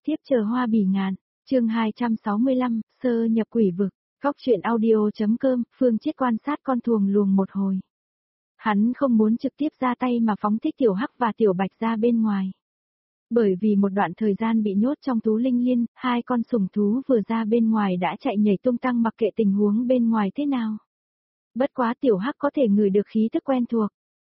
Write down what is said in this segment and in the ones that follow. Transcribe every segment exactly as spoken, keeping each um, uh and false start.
tiếp chờ hoa bỉ ngạn, chương hai trăm sáu mươi lăm, sơ nhập quỷ vực, góc truyện audio.com, Phương Chiết quan sát con thuồng luồng một hồi. Hắn không muốn trực tiếp ra tay mà phóng thích tiểu hắc và tiểu bạch ra bên ngoài. Bởi vì một đoạn thời gian bị nhốt trong Tú Linh Liên, hai con sủng thú vừa ra bên ngoài đã chạy nhảy tung tăng mặc kệ tình huống bên ngoài thế nào. Bất quá tiểu hắc có thể ngửi được khí tức quen thuộc.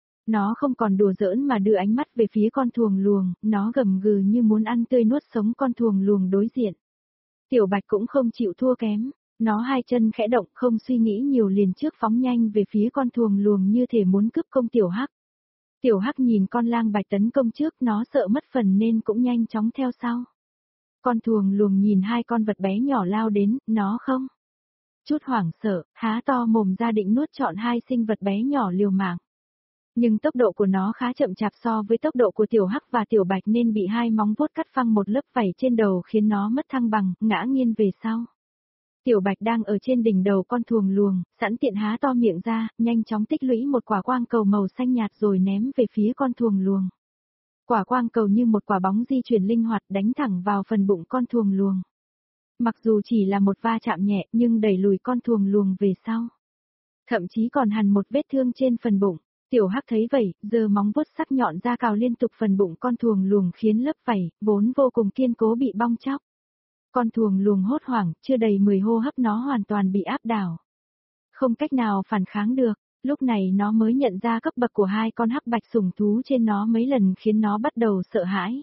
Nó không còn đùa giỡn mà đưa ánh mắt về phía con thuồng luồng, nó gầm gừ như muốn ăn tươi nuốt sống con thuồng luồng đối diện. Tiểu bạch cũng không chịu thua kém, nó hai chân khẽ động không suy nghĩ nhiều liền trước phóng nhanh về phía con thuồng luồng như thể muốn cướp công tiểu hắc. Tiểu hắc nhìn con lang bạch tấn công trước, nó sợ mất phần nên cũng nhanh chóng theo sau. Con thuồng luồng nhìn hai con vật bé nhỏ lao đến, nó không chút hoảng sợ, há to mồm ra định nuốt trọn hai sinh vật bé nhỏ liều mạng. Nhưng tốc độ của nó khá chậm chạp so với tốc độ của tiểu hắc và tiểu bạch nên bị hai móng vuốt cắt phăng một lớp vảy trên đầu khiến nó mất thăng bằng, ngã nghiêng về sau. Tiểu bạch đang ở trên đỉnh đầu con thuồng luồng, sẵn tiện há to miệng ra, nhanh chóng tích lũy một quả quang cầu màu xanh nhạt rồi ném về phía con thuồng luồng. Quả quang cầu như một quả bóng di chuyển linh hoạt đánh thẳng vào phần bụng con thuồng luồng. Mặc dù chỉ là một va chạm nhẹ nhưng đẩy lùi con thuồng luồng về sau. Thậm chí còn hằn một vết thương trên phần bụng. Tiểu hắc thấy vậy, giơ móng vuốt sắc nhọn ra cào liên tục phần bụng con thuồng luồng khiến lớp vảy, vốn vô cùng kiên cố bị bong chóc. Con thuồng luồng hốt hoảng, chưa đầy mười hô hấp nó hoàn toàn bị áp đảo. Không cách nào phản kháng được, lúc này nó mới nhận ra cấp bậc của hai con hắc bạch sủng thú trên nó mấy lần khiến nó bắt đầu sợ hãi.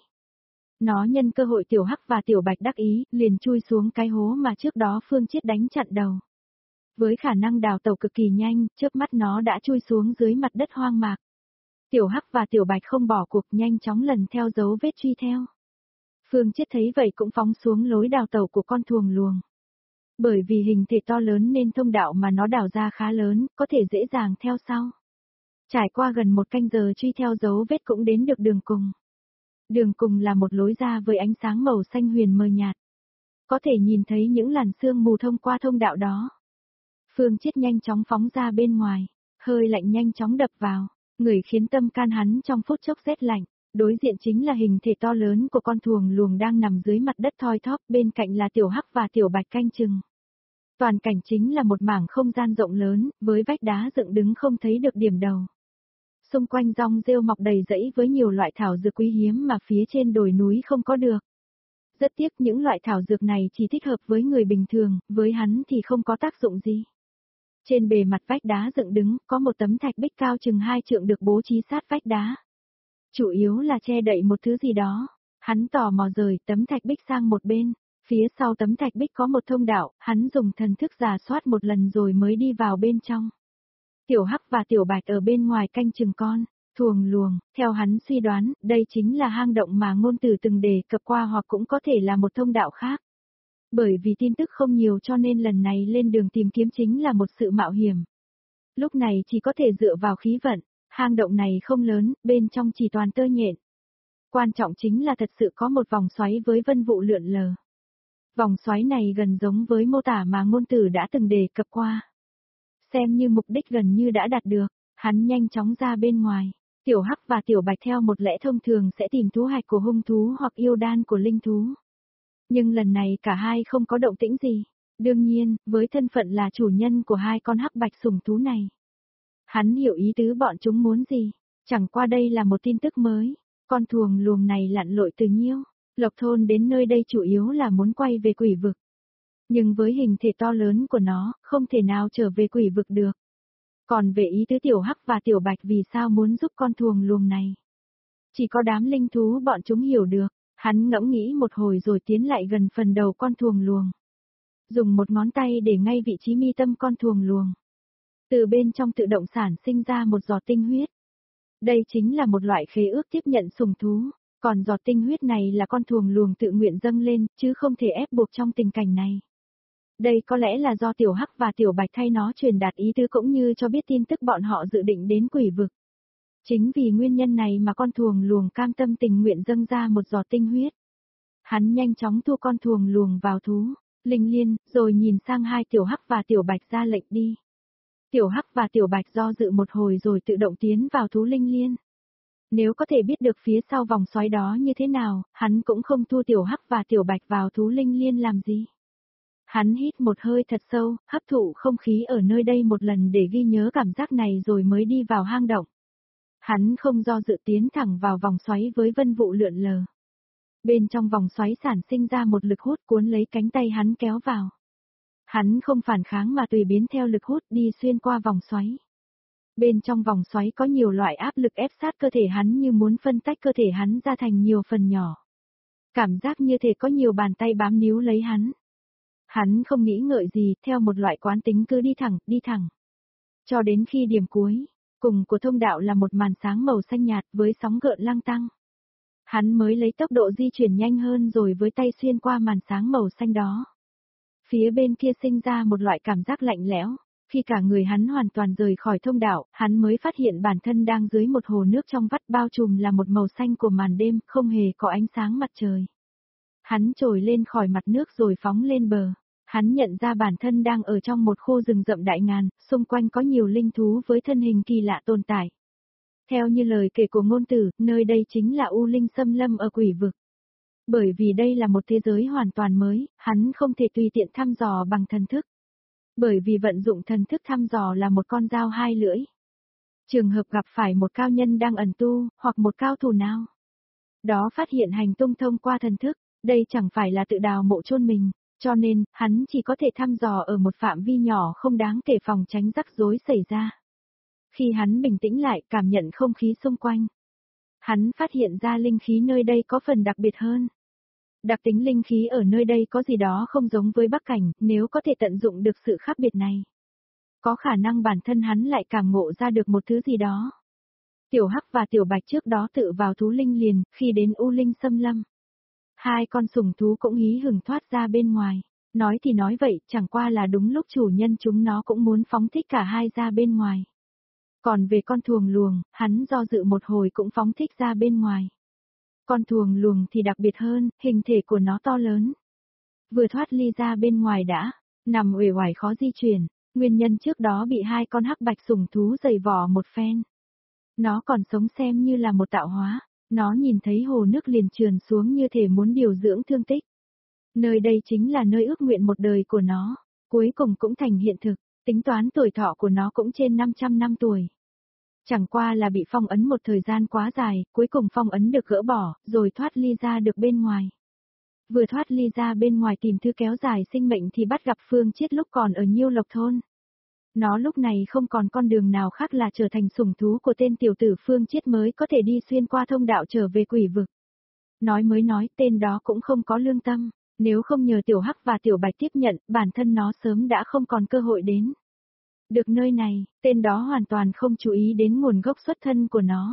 Nó nhân cơ hội tiểu hắc và tiểu bạch đắc ý, liền chui xuống cái hố mà trước đó Phương Chiết đánh chặn đầu. Với khả năng đào tẩu cực kỳ nhanh, chớp mắt nó đã chui xuống dưới mặt đất hoang mạc. Tiểu hắc và tiểu bạch không bỏ cuộc nhanh chóng lần theo dấu vết truy theo. Phương Chiết thấy vậy cũng phóng xuống lối đào tẩu của con thuồng luồng. Bởi vì hình thể to lớn nên thông đạo mà nó đào ra khá lớn, có thể dễ dàng theo sau. Trải qua gần một canh giờ truy theo dấu vết cũng đến được đường cùng. Đường cùng là một lối ra với ánh sáng màu xanh huyền mờ nhạt. Có thể nhìn thấy những làn sương mù thông qua thông đạo đó. Phương Chiết nhanh chóng phóng ra bên ngoài, hơi lạnh nhanh chóng đập vào, người khiến tâm can hắn trong phút chốc rét lạnh. Đối diện chính là hình thể to lớn của con thuồng luồng đang nằm dưới mặt đất thoi thóp, bên cạnh là tiểu hắc và tiểu bạch canh chừng. Toàn cảnh chính là một mảng không gian rộng lớn, với vách đá dựng đứng không thấy được điểm đầu. Xung quanh rong rêu mọc đầy rẫy với nhiều loại thảo dược quý hiếm mà phía trên đồi núi không có được. Rất tiếc những loại thảo dược này chỉ thích hợp với người bình thường, với hắn thì không có tác dụng gì. Trên bề mặt vách đá dựng đứng, có một tấm thạch bích cao chừng hai trượng được bố trí sát vách đá. Chủ yếu là che đậy một thứ gì đó. Hắn tò mò rời tấm thạch bích sang một bên. Phía sau tấm thạch bích có một thông đạo, hắn dùng thần thức rà soát một lần rồi mới đi vào bên trong. Tiểu hắc và tiểu bạch ở bên ngoài canh chừng con thuồng luồng, theo hắn suy đoán, đây chính là hang động mà ngôn tử từng đề cập qua hoặc cũng có thể là một thông đạo khác. Bởi vì tin tức không nhiều cho nên lần này lên đường tìm kiếm chính là một sự mạo hiểm. Lúc này chỉ có thể dựa vào khí vận, hang động này không lớn, bên trong chỉ toàn tơ nhện. Quan trọng chính là thật sự có một vòng xoáy với vân vụ lượn lờ. Vòng xoáy này gần giống với mô tả mà ngôn tử đã từng đề cập qua. Xem như mục đích gần như đã đạt được, hắn nhanh chóng ra bên ngoài. Tiểu hắc và tiểu bạch theo một lẽ thông thường sẽ tìm thú hạch của hung thú hoặc yêu đan của linh thú. Nhưng lần này cả hai không có động tĩnh gì. Đương nhiên, với thân phận là chủ nhân của hai con hắc bạch sủng thú này. Hắn hiểu ý tứ bọn chúng muốn gì. Chẳng qua đây là một tin tức mới. Con thuồng luồng này lặn lội từ Nhiêu, Lộc Thôn đến nơi đây chủ yếu là muốn quay về quỷ vực. Nhưng với hình thể to lớn của nó, không thể nào trở về quỷ vực được. Còn về ý tứ tiểu hắc và tiểu bạch vì sao muốn giúp con thuồng luồng này. Chỉ có đám linh thú bọn chúng hiểu được. Hắn ngẫm nghĩ một hồi rồi tiến lại gần phần đầu con thuồng luồng. Dùng một ngón tay để ngay vị trí mi tâm con thuồng luồng. Từ bên trong tự động sản sinh ra một giọt tinh huyết. Đây chính là một loại khế ước tiếp nhận sủng thú. Còn giọt tinh huyết này là con thuồng luồng tự nguyện dâng lên, chứ không thể ép buộc trong tình cảnh này. Đây có lẽ là do tiểu hắc và tiểu bạch thay nó truyền đạt ý tứ cũng như cho biết tin tức bọn họ dự định đến quỷ vực. Chính vì nguyên nhân này mà con thuồng luồng cam tâm tình nguyện dâng ra một giọt tinh huyết. Hắn nhanh chóng thu con thuồng luồng vào thú linh liên, rồi nhìn sang hai tiểu hắc và tiểu bạch ra lệnh đi. Tiểu hắc và tiểu bạch do dự một hồi rồi tự động tiến vào thú linh liên. Nếu có thể biết được phía sau vòng xoáy đó như thế nào, hắn cũng không thu tiểu hắc và tiểu bạch vào thú linh liên làm gì. Hắn hít một hơi thật sâu, hấp thụ không khí ở nơi đây một lần để ghi nhớ cảm giác này rồi mới đi vào hang động. Hắn không do dự tiến thẳng vào vòng xoáy với vân vụ lượn lờ. Bên trong vòng xoáy sản sinh ra một lực hút cuốn lấy cánh tay hắn kéo vào. Hắn không phản kháng mà tùy biến theo lực hút đi xuyên qua vòng xoáy. Bên trong vòng xoáy có nhiều loại áp lực ép sát cơ thể hắn như muốn phân tách cơ thể hắn ra thành nhiều phần nhỏ. Cảm giác như thể có nhiều bàn tay bám níu lấy hắn. Hắn không nghĩ ngợi gì, theo một loại quán tính cứ đi thẳng, đi thẳng. Cho đến khi điểm cuối, cùng của thông đạo là một màn sáng màu xanh nhạt với sóng gợn lăng tăng. Hắn mới lấy tốc độ di chuyển nhanh hơn rồi với tay xuyên qua màn sáng màu xanh đó. Phía bên kia sinh ra một loại cảm giác lạnh lẽo. Khi cả người hắn hoàn toàn rời khỏi thông đạo, hắn mới phát hiện bản thân đang dưới một hồ nước trong vắt bao trùm là một màu xanh của màn đêm, không hề có ánh sáng mặt trời. Hắn trồi lên khỏi mặt nước rồi phóng lên bờ. Hắn nhận ra bản thân đang ở trong một khu rừng rậm đại ngàn, xung quanh có nhiều linh thú với thân hình kỳ lạ tồn tại. Theo như lời kể của ngôn tử, nơi đây chính là U Linh xâm lâm ở quỷ vực. Bởi vì đây là một thế giới hoàn toàn mới, hắn không thể tùy tiện thăm dò bằng thần thức. Bởi vì vận dụng thần thức thăm dò là một con dao hai lưỡi. Trường hợp gặp phải một cao nhân đang ẩn tu, hoặc một cao thủ nào đó phát hiện hành tung thông qua thần thức, đây chẳng phải là tự đào mộ chôn mình, cho nên, hắn chỉ có thể thăm dò ở một phạm vi nhỏ không đáng kể phòng tránh rắc rối xảy ra. Khi hắn bình tĩnh lại, cảm nhận không khí xung quanh, hắn phát hiện ra linh khí nơi đây có phần đặc biệt hơn. Đặc tính linh khí ở nơi đây có gì đó không giống với Bắc Cảnh, nếu có thể tận dụng được sự khác biệt này. Có khả năng bản thân hắn lại cảm ngộ ra được một thứ gì đó. Tiểu Hắc và Tiểu Bạch trước đó tự vào thú linh liền, khi đến U Linh xâm lâm. Hai con sủng thú cũng hí hửng thoát ra bên ngoài. Nói thì nói vậy, chẳng qua là đúng lúc chủ nhân chúng nó cũng muốn phóng thích cả hai ra bên ngoài. Còn về con thuồng luồng, hắn do dự một hồi cũng phóng thích ra bên ngoài. Con thuồng luồng thì đặc biệt hơn, hình thể của nó to lớn. Vừa thoát ly ra bên ngoài đã, nằm uể oải khó di chuyển, nguyên nhân trước đó bị hai con hắc bạch sủng thú giày vò một phen. Nó còn sống xem như là một tạo hóa, nó nhìn thấy hồ nước liền trườn xuống như thể muốn điều dưỡng thương tích. Nơi đây chính là nơi ước nguyện một đời của nó, cuối cùng cũng thành hiện thực, tính toán tuổi thọ của nó cũng trên năm trăm năm tuổi. Chẳng qua là bị phong ấn một thời gian quá dài, cuối cùng phong ấn được gỡ bỏ, rồi thoát ly ra được bên ngoài. Vừa thoát ly ra bên ngoài tìm thứ kéo dài sinh mệnh thì bắt gặp Phương Chiết lúc còn ở Nhiêu Lộc Thôn. Nó lúc này không còn con đường nào khác là trở thành sủng thú của tên tiểu tử Phương Chiết mới có thể đi xuyên qua thông đạo trở về quỷ vực. Nói mới nói, tên đó cũng không có lương tâm, nếu không nhờ Tiểu Hắc và Tiểu Bạch tiếp nhận, bản thân nó sớm đã không còn cơ hội đến được nơi này, tên đó hoàn toàn không chú ý đến nguồn gốc xuất thân của nó.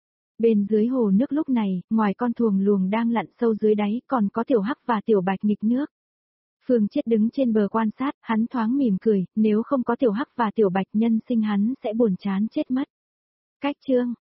Bên dưới hồ nước lúc này, ngoài con thuồng luồng đang lặn sâu dưới đáy còn có Tiểu Hắc và Tiểu Bạch nghịch nước. Phương Chiết đứng trên bờ quan sát, hắn thoáng mỉm cười, nếu không có Tiểu Hắc và Tiểu Bạch nhân sinh hắn sẽ buồn chán chết mất. Cách chương